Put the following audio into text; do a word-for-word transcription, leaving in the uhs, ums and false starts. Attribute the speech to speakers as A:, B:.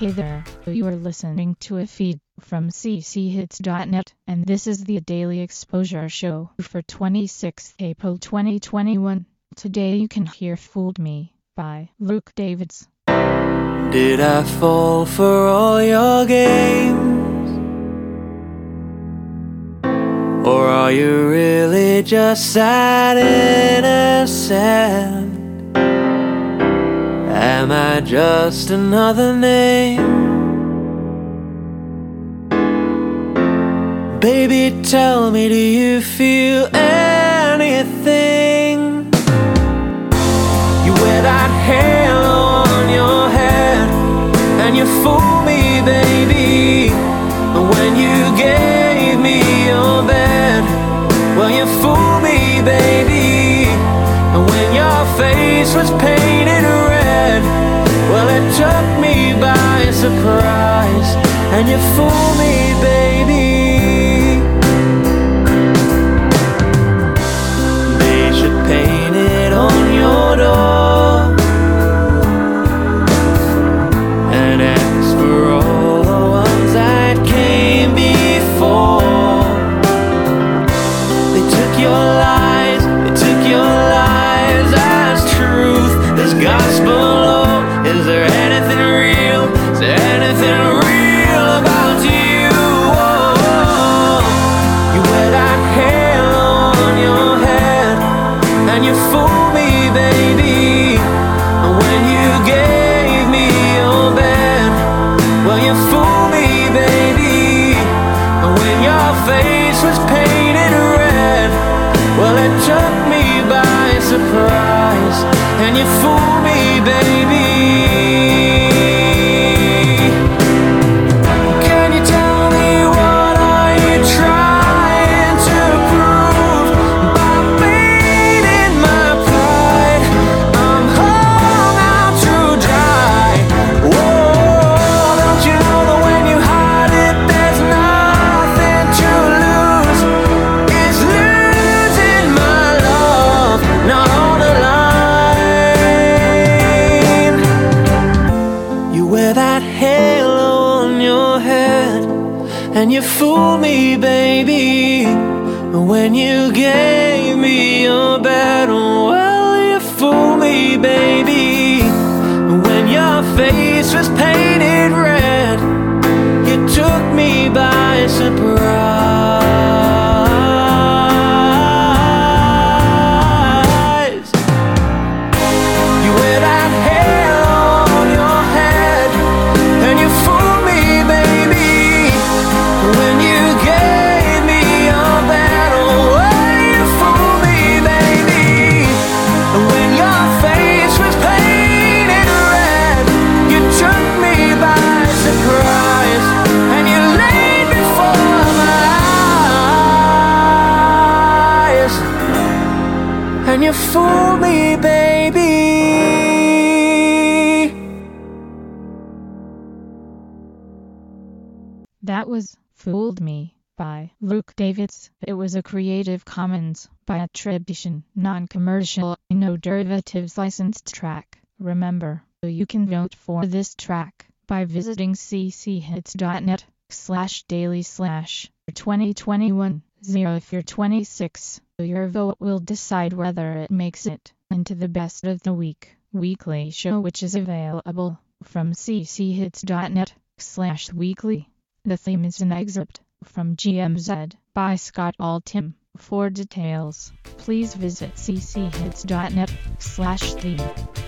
A: Hey there, you are listening to a feed from c c hits dot net, and this is the Daily Exposure Show for twenty-sixth April twenty twenty-one. Today you can hear Fooled Me by Luke Davids.
B: Did I fall for all your games? Or are you really just sad innocent? Am I just another name? Baby, tell me, do you feel anything? You wear that halo on your head, and you fool me, baby. When you gave me your bed, well, you fool me, baby. And when your face was painted red, well, it took me by surprise, and you fool me, baby. They should paint it on your door and ask for all the ones that came before. They took your lies, they took your lies as truth, as gospel. Is there anything real? Is there anything real about you? Oh, you wear that halo on your head, and you fool me, baby. When you gave me your bed, well, you fool me, baby. When your face was painted red, well, it took me by surprise, and you fool me, baby. And you fool me, baby. When you gave me your bed, well, you fool me, baby. When your face was painted red, you took me by surprise. You wear that halo on your head, and you fool me, baby. When you gave me your bed, oh, you fool me, baby. When your face was painted red, you took me by surprise, and you laid before my eyes, and you fool me, baby.
A: That was Fooled Me by Luke Davids. It was a Creative Commons by attribution, non-commercial, no derivatives licensed track. Remember, you can vote for this track by visiting c c hits dot net slash daily slash twenty twenty-one zero. If you're twenty-six, your vote will decide whether it makes it into the best of the week weekly show, which is available from c c hits dot net slash weekly. The theme is an excerpt from G M Z by Scott Altham. For details, please visit c c hits dot net slash theme.